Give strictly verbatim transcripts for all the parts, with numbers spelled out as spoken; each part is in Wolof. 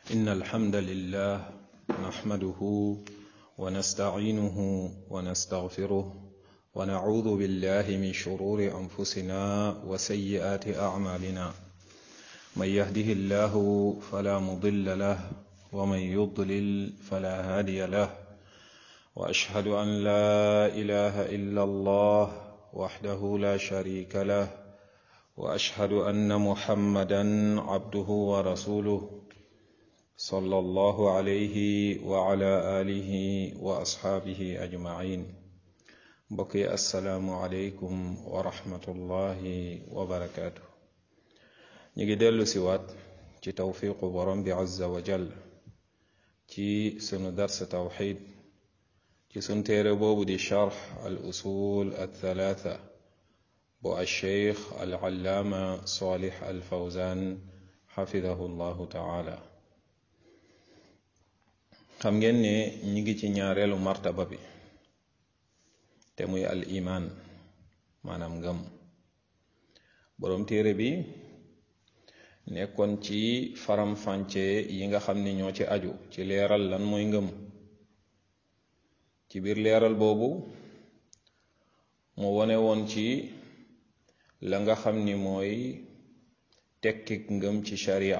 إن الحمد لله نحمده ونستعينه ونستغفره ونعوذ بالله من شرور أنفسنا وسيئات أعمالنا من يهده الله فلا مضل له ومن يضلل فلا هادي له وأشهد أن لا إله إلا الله وحده لا شريك له وأشهد أن محمدا عبده ورسوله صلى الله عليه وعلى آله وأصحابه أجمعين بقي السلام عليكم ورحمة الله وبركاته نيجي ديلو سيوات ci tawfiqu borom bi azza wa jall ci sunu dars tawxid ci sun téere boobu di charx al usul al thalatha bu al cheikh al allaama salih al fawzan xafidahu llahu taala xam ngeen ne ñi ngi ci ñaareelu martaba bi te muy al iman maanaam ngëm borom téere bi nekkoon ci faram fànce yi nga xam ni ñoo ci aju ci leeral lan mooy ngëm ci biir leeral boobu mu wone woon ci la nga xam ni mooy tekkik ngëm ci sharia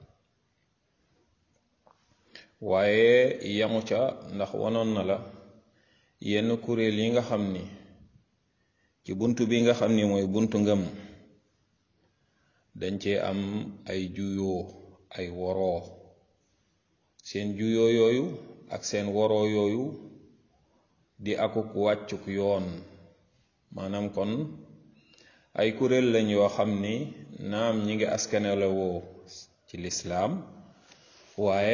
waaye yamu ca ndax wonoon na la yenn kuréel yi nga xam ni ci buntu bi nga xam ni mooy buntu ngëm dañ cee am ay juyoo ay woroo seen juyoo yooyu ak seen woroo yooyu di akuk wàccuk yoon maanaam kon ay kuréel lañ yoo xam ni naam ñi ngi askanele woo ci lislaam waaye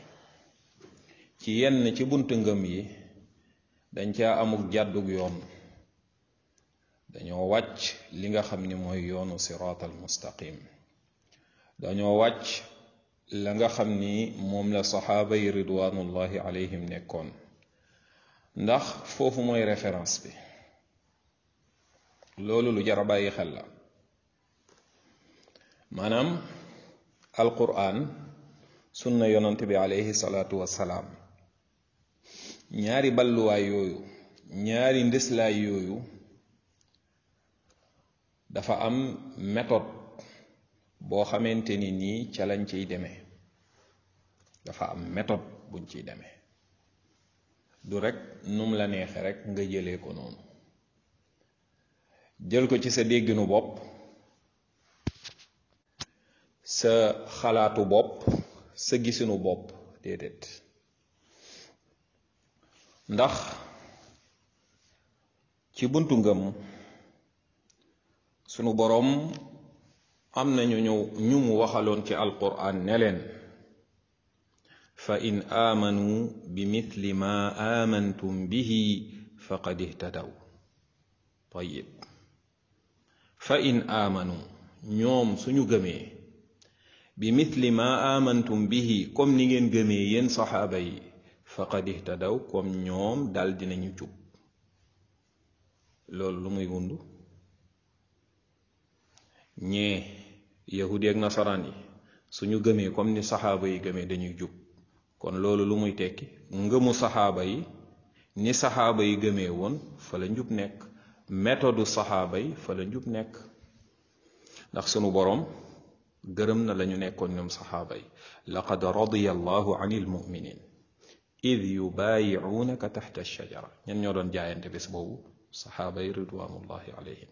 ci yenn ci buntu ngëm yi dañ caa amuk jàddug yoon dañoo wàcc li nga xam ni mooy yoonu siraat al mustaqim dañoo wàcc la nga xam ni moom la saxaaba yi ridwanullahi alayhim nekkoon ndax foofu mooy référence bi loolu lu jar a bàyyi xel la maanaam alquran sunna yonant bi alayhi salaatu wassalaam ñaari balluwaay yooyu ñaari ndëslaay yooyu dafa am méthode boo xamante ni nii ca lañ ciy demee dafa am méthode buñ ciy demee du rek num la neexe rek nga jëlee ko noonu jël ko ci sa dégginu bopp sa xalaatu bopp sa gisinu bopp déedéet ndax ci buntu ngëm sunu boroom am nañu ñu ñu mu waxaloon ci alquran ne leen fa in aamanu bi mithli ma aamantum bihi faqad ihtadaw tayyib fa in aamanu ñoom suñu gëmee bi mithli ma aamantum bihi comme ni ngeen gëmee yéen saxaaba yi faqad ihtadaw comme ñoom dal dinañu jub loolu lu muy wundu ñee yahudi ak nasaraan yi suñu gëmee comme ni saxaaba yi gëmee dañuy jub kon loolu lu muy tekki ngëmu saxaaba yi ni saxaaba yi gëmee woon fa la njub nekk méthode saxaaba yi fa la njub nekk ndax sunu boroom gërëm na lañu nekkoon ñoom saxaaba yi laqad radiya allahu anil muminin id yubaayi'uunaka taxta shajara ñen ñoo doon jaayante bés boobu saxaaba yi ridwanullahi alayhim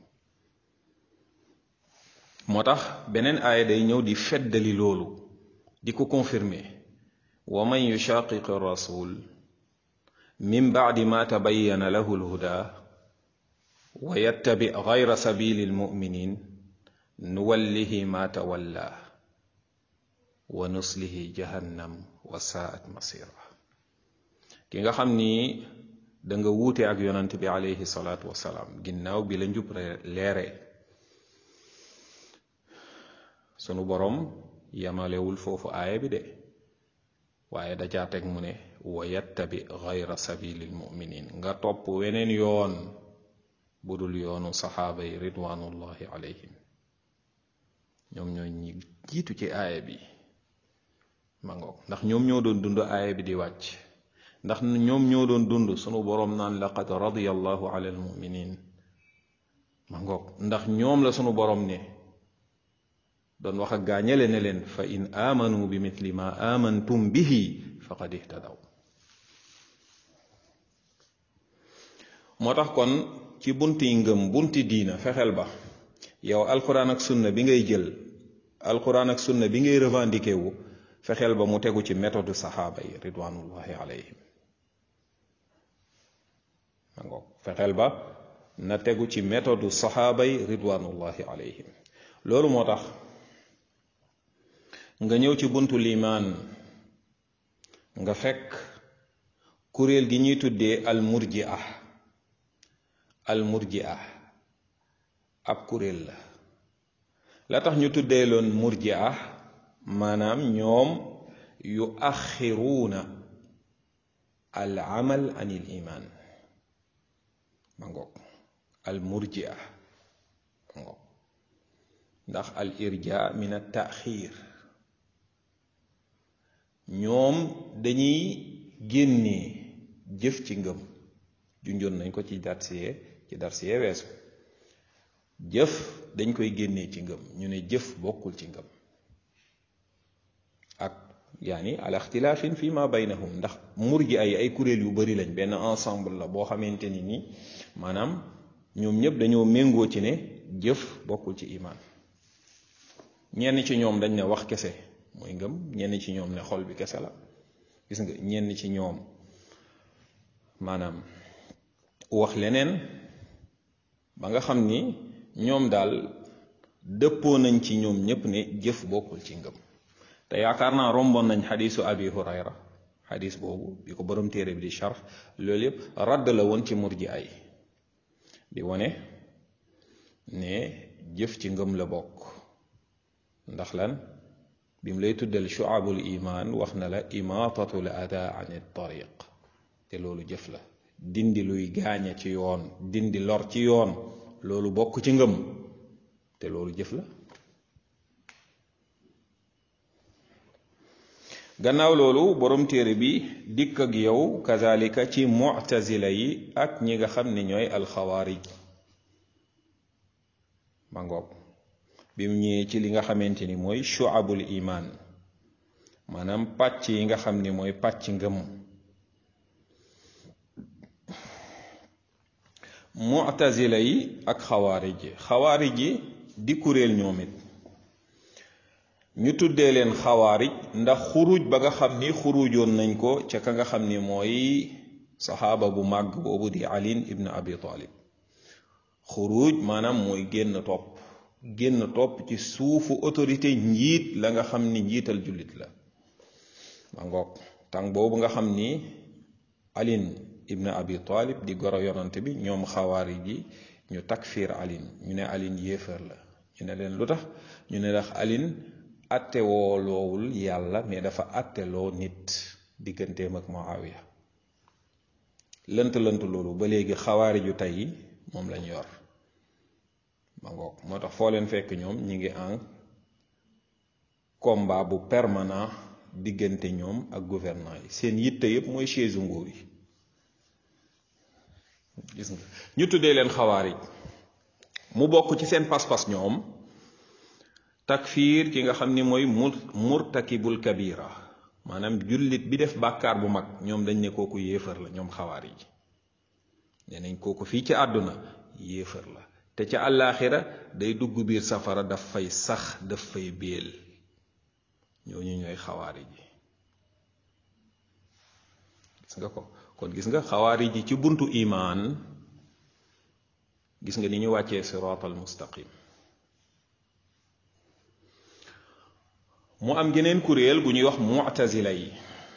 moo tax beneen aaya day ñëw di feddali loolu di ko confirmer wa man yushaqiqi rasul min ba'di ma tabayyana lahu alhuda wa yattabi ghayra sabili almuminin nuwallihi ma tawalla wa nuslihi jahannam wa sa'at masira ki nga xam ni da nga wuute ak yonant bi alayhi salaatu wasalaam ginnaaw bi la njub leere sunu borom yamalewul foofu aaya bi de waaye da caa teg mu ne wa yattabi ghayra sabilil muminin nga topp weneen yoon budul yoonu saxaaba yi ridwanullahi alayhim ñoom ñooy ñi jiitu ci aaya bi ma ngoog ndax ñoom ñoo doon dund aaya bi di wàcc ndax ñoom ñoo doon dund sunu boroom naan laqad radiyallahu ala almuminin ma ngoog ndax ñoom la sunu boroom ne doon wax ak gaañale ne leen fa in amanu bi mithli ma amantum bihi faqad ihtadaw moo tax kon ci bunti ngëm bunti diina fexeel ba yow alquran ak sunna bi ngay jël alquran ak sunna bi ngay revendiqué wu fexeel ba mu tegu ci méthode saxaaba yi ridwanullahi alayhim ma ngoog fexeel ba na tegu ci méthode saxaaba yi ridwanullahi alayhim loolu moo tax nga ñëw ci buntu limaan nga fekk kuréel gi ñuy tuddee al murji'a al murji'a ab kuréel la la tax ñu tuddee loon murji'a maanaam ñoom yu axiruuna al amal an il iman ma ngoog al murji'a ma ngoog ndax al irja min at taaxir ñoom dañuy génnee jëf ci ngëm junjoon nañ ko ci darsiyee ci darsiyee weesu jëf dañ koy génnee ci ngëm ñu ne jëf bokkul ci ngëm ak yaani ala ixtilaafin fi ma baynahum ndax murji ay ay kuréel yu bari lañ benn ensemble la boo xamante ni ni maanaam ñoom ñëpp dañoo méngoo ci ne jëf bokkul ci imaan ñenn ci ñoom dañ ne wax kese mooy ngëm ñenn ci ñoom ne xol bi kese la gis nga ñenn ci ñoom maanaam wax leneen ba nga xam ni ñoom daal dëppoo nañ ci ñoom ñépp ne jëf bokkul ci ngëm te yaakaar naa romboon nañ xadiisu abi hurayra xadiis boobu bi ko borom téere bi di sharh loolu yépp radd la woon ci murji ay di wone ne jëf ci ngëm la bokk ndax lan bi mu lay tuddal shu'abul iman wax na la imaatatul ada an tariq te loolu jëf la dindi luy gaañe ci yoon dindi lor ci yoon loolu bokk ci ngëm te loolu jëf la gannaaw loolu borom téere bi dikk ak yow kazalika ci mu'tazila yi ak ñi nga xam ne ñooy alxawaarij ma ngoog bi mu ñëwee ci li nga xamante ni mooy shu'abul iman maanaam pàcc yi nga xam ni mooy pàcc ngëm mu'tazila yi ak xawaarij yi xawaarij yi di kuréel ñoom it ñu tuddee leen xawaarij ndax xuruj ba nga xam ni xurujoon nañ ko ca ka nga xam ni mooy saxaaba bu màgg boobu di Ali ibn Abi Talib xuruj maanaam mooy génn topp génn topp ci suufu autorité njiit la nga xam ni njiital jullit la ma ngoog tàng boobu nga xam ni Ali ibn Abi Talib di goro yonante bi ñoom xawaarij yi ñu takfiir Ali ñu ne Ali yéefar la ñu ne leen lu tax ñu ne ndax Ali attewoo loowul yàlla mais dafa atteloo nit digganteem ak Muawiya lënt lënt loolu ba léegi xawaariju tey moom lañ yor ma ngoog moo tax foo leen fekk ñoom ñi ngi en combat bu permanent diggante ñoom ak gouvernement yi seen yitte yépp mooy chaise nguur yi gis nga ñu tuddee leen xawaarij mu bokk ci seen pas-pas ñoom takfiir ki nga xam ni mooy murtakibul kabira maanaam jullit bi def bàkkaar bu mag ñoom dañ ne kooku yéefar la ñoom xawaarij nee nañ kooku fii ci àdduna yéefar la te ca àllaaxira day dugg biir safara daf fay sax daf fay béel ñooñu ñooy xawaarij yi gis nga ko kon gis nga xawaarij yi ci buntu imaan gis nga ni ñu wàccee siraatal mustaqim mu am geneen kuréel gu ñuy wax mu'tazila yi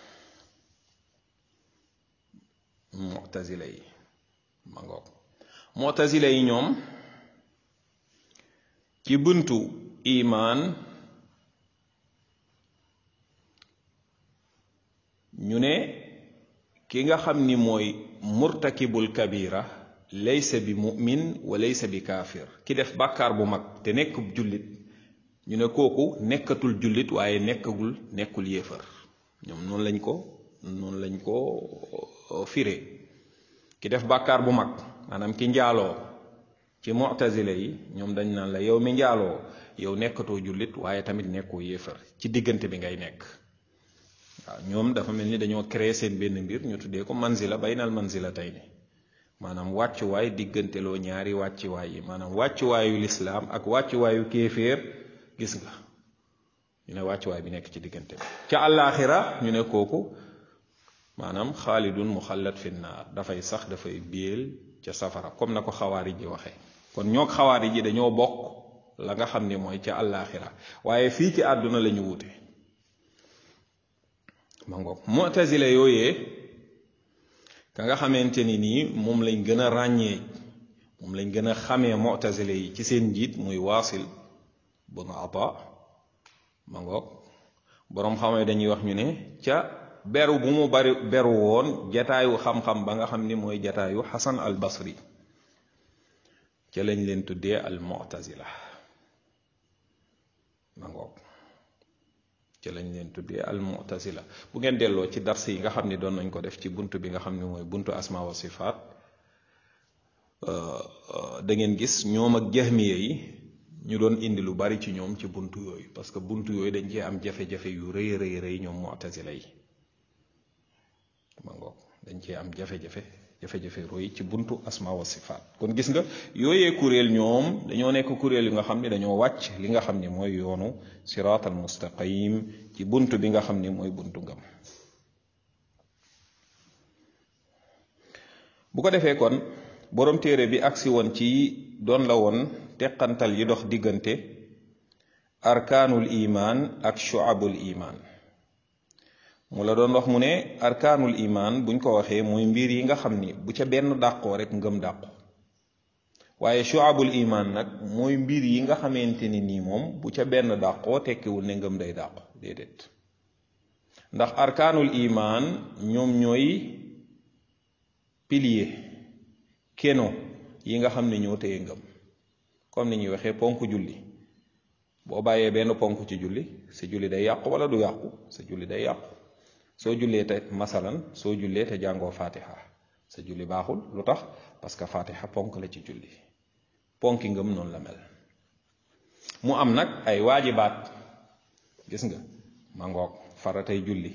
mu'tazila yi ma ngoog mu'tazila yi ñoom ci buntu imaan ñu ne ki nga xam ni mooy murtakibul kabira laysa bi mu'min wa laysa bi kaafir ki def bàkkaar bu mag te nekk jullit ñu ne kooku nekkatul jullit waaye nekkagul nekkul yéefar ñoom noonu lañ ko noonu lañ ko firé ki def bàkkaar bu mag maanaam ki njaaloo ci mu'tazila yi ñoom dañ naan la yow mi njaaloo yow nekkatoo jullit waaye tamit nekkoo yéefar ci diggante bi ngay nekk waaw ñoom dafa mel ni dañoo créer seen benn mbir ñu tuddee ko manzila baynal manzila tey ni maanaam wàccuwaay digganteloo ñaari wàccuwaay yi maanaam wàccuwaayu lislaam ak wàccuwaayu kéeféer gis nga ñu ne wàccuwaay bi nekk ci diggante bi ca àllaaxira ñu ne kooku maanaam xaalidun muxallad fi naar dafay sax dafay biel ca safara comme na ko xawaari ji waxee kon ñoog xawaari ji dañoo bokk la nga xam ne mooy ca àllaaxira waaye fii ci àdduna la ñu wute ma ngoog mu'tazila yooyee ka nga xamante ni nii moom lañ gën a ràññee moom lañ gën a xamee mu'tazila yi ci seen njiit muy waasil bun ata ma ngoog boroom xamee dañuy wax ñu ne ca beru bu mu bari beru woon jataayu xam-xam ba nga xam ni mooy jataayu xasan al basri ca lañ leen tuddee al mu'tazila ma ngoog ca lañ leen tuddee al mu'tazila bu ngeen delloo ci dars yi nga xam ni doon nañ ko def ci buntu bi nga xam ni mooy buntu asma wa sifaat da ngeen gis ñoom ak jahmiya yi ñu doon indi lu bari ci ñoom ci buntu yooyu parce que buntu yooyu dañ cee am jafe-jafe yu rëy rëy rëy ñoom mu'tazila yi ma ngoog dañ cee am jafe-jafe jafe-jafe roy ci buntu asma wa sifaat kon gis nga yooyee kuréel ñoom dañoo nekk kuréel yu nga xam ne dañoo wàcc li nga xam ne mooy yoonu siraatal mustaqim ci buntu bi nga xam ne mooy buntu ngam bu ko defee kon borom téere bi agsi woon ci doon la woon teqantal yi dox diggante arkaanul iman ak shu'abul iman mu la doon wax mu ne arkaanul iman buñ ko waxee mooy mbir yi nga xam ni bu ca benn dàqoo rek ngëm dàqu waaye shu'abul iman nag mooy mbir yi nga xamante ni nii moom bu ca benn dàqoo tekkiwul ne ngëm day dàqu déedéet ndax arkaanul iman ñoom ñooy pilier keno yi nga xam ne ñoo téye ngëm comme ni ñuy waxee ponk julli boo bàyyee benn ponk ci julli sa julli day yàqu wala du yàqu sa julli day yàqu soo jullee te masalan soo jullee te jàngoo fatiha sa julli baaxul lu tax parce que fatiha ponk la ci julli ponki ngëm noonu la mel mu am nag ay waajibaat gis nga ma ngoog faratay julli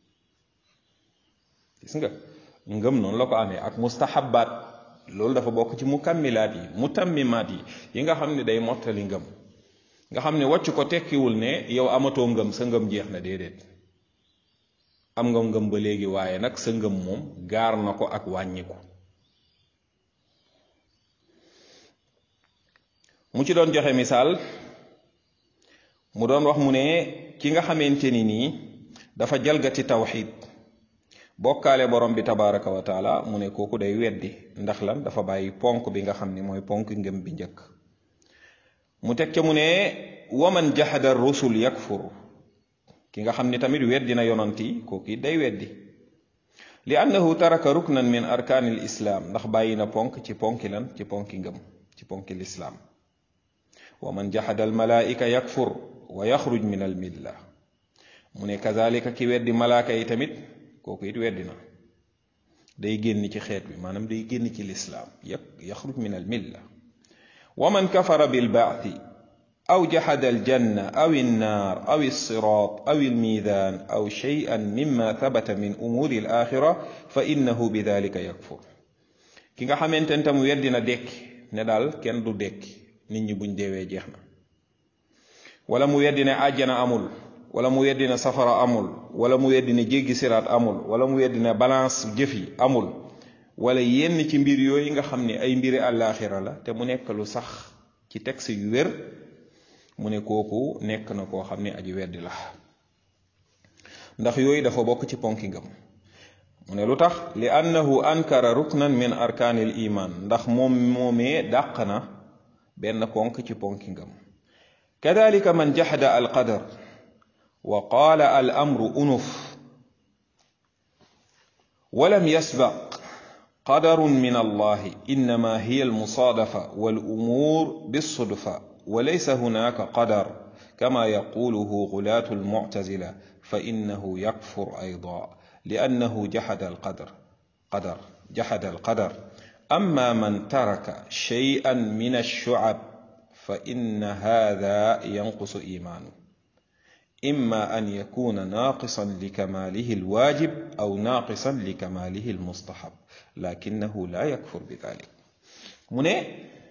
gis nga ngëm noonu la ko amee ak mustahabbaat loolu dafa bokk ci mukammilaat yi mutammimaat yi yi nga xam ne day mottali ngëm nga xam ne wàcc ko tekkiwul ne yow amatoo ngëm sa ngëm jeex na déedéet am nga ngëm ba léegi waaye nag sa ngëm moom gaar na ko ak wàññiku mu ci doon joxe misaal mu doon wax mu ne ki nga xamante ni nii dafa jalgati tawxid bokkaale borom bi tabaraka wa taala mu ne kooku day weddi ndax lan dafa bàyyi ponk bi nga xam ni mooy ponk ngëm bi njëkk mu teg ca mu ne waman jahada rusul yakfur ki nga xam ni tamit weddi na yonant yi kooku day weddi li annahu taraka ruknan min arkaanil islaam ndax bàyyi na ponk ci ponki lan ci ponki ngëm ci ponki lislaam waman jahada al malaika yakfur wa yaxruj min al milla mu ne kazalika ki weddi malaaka yi tamit kooku it weddi na day génn ci xeet bi maanaam day génn ci lislaam yak yaxruj min al milla waman kafara bil ba'thi aw jahada al janna aw an nar aw as sirat aw al mizan aw shay'an mimma thabata min umuri al akhirah fa innahu bidhalika yakfur ki nga xamante ne tam weddi na dekki ne daal kenn du dekki nit ñi buñ deewee jeex na wala mu weddi ne àjjana amul wala mu weddi ne safara amul wala mu weddi ne jéggi siraat amul wala mu weddi ne balance jëf yi amul wala yenn ci mbir yooyu nga xam ne ay mbiri àllaaxira la te mu nekk lu sax ci texte yu wér mu ne kooku nekk na koo xam ne aji weddi la ndax yooyu dafa bokk ci ponki ngëm mu ne lu tax li annahu ankara ruknan min arkaanil iman ndax moom moomee dàq na benn ponk ci ponki ngëm kadalika man jahada al qadar wa qaala al amru unuf walam yasbaq qadarun min allahi innama hiya al musaadafa wal umuur bissudfa wa laysa hunaka qadar كما يقوله غلاة المعتزلة فإنه يكفر أيضا لأنه جحد القدر قدر جحد القدر. أما من ترك شيئا من الشعب فإن هذا ينقص إيمانه، إما أن يكون ناقصا لكماله الواجب أو ناقصا لكماله المستحب، لكنه لا يكفر بذلك. mu ne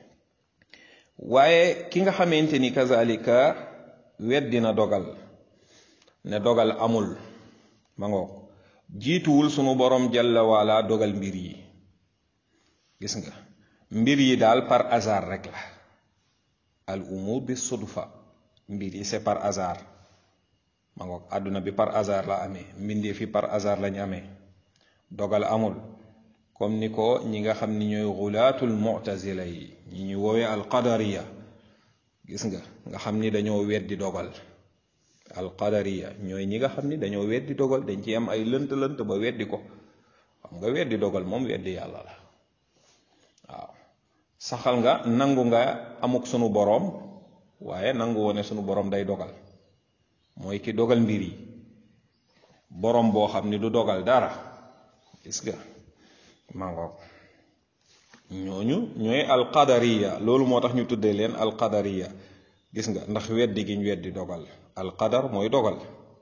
waaye ki nga xamante ni kazalika weddina dogal ne dogal amul ma ngoog jiituwul sunu borom jalla waala dogal mbir yi. gis nga mbir yi daal par hasard rek la, al umur bi sudfa, mbir yi c'est par hasard ma ngoog àdduna bi par hasard la amee, mbindee fi par hasard lañ amee, dogal amul. comme ni ko ñi nga xam ni ñooy xulaatul mu'tazila yi ñi ñu woowee alqadariya, gis nga nga xam ni dañoo weddi dogal. alqadariya ñooy ñi nga xam ni dañoo weddi dogal, dañ ci am ay lënt lënt ba weddi ko. xam nga weddi dogal moom weddi yàlla la. waaw saxal nga nangu nga amuk sunu boroom, waaye nangu wone sunu boroom day dogal, mooy ki dogal mbir yi. boroom boo xam ni du dogal dara, gis nga mangoog ñooñu ñooy alqadariya. loolu moo tax ñu tuddee leen alqadariya, gis nga ndax weddi giñ weddi dogal. alqadar mooy dogal.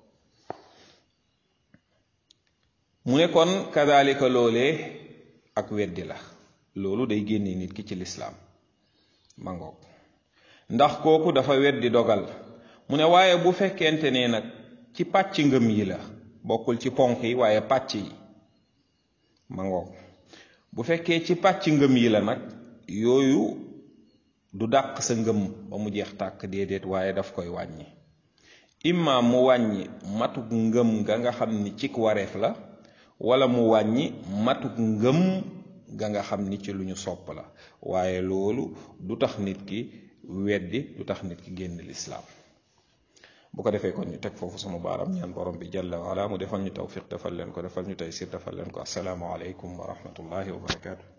mu ne kon kadalika loolee ak weddi la, loolu day génne nit ki ci lislaam mangoog ndax kooku dafa weddi dogal. mu ne waaye bu fekkente ne nag ci pàcc ngëm yi la, bokkul ci ponk yi waaye pàcc yi mangoog bu fekkee ci pàcc ngëm yi la nag, yooyu du dàq sa ngëm ba mu jeex tàkk, déedéet, waaye daf koy wàññi. imma mu wàññi matuk ngëm ga nga xam ni ci wareef la, wala mu wàññi matuk ngëm ga nga xam ni ci lu ñu sopp la, waaye loolu du tax nit ki weddi, du tax nit ki génn lislaam. bu ko defee kon ñu teg foofu sunu baaram, ñaan borom bi jalla wa ala mu defal ñu tawfiq, defal leen ko, defal ñu taysir, defal leen ko. assalaamu aleykum wa rahmatullahi wa barakaatu.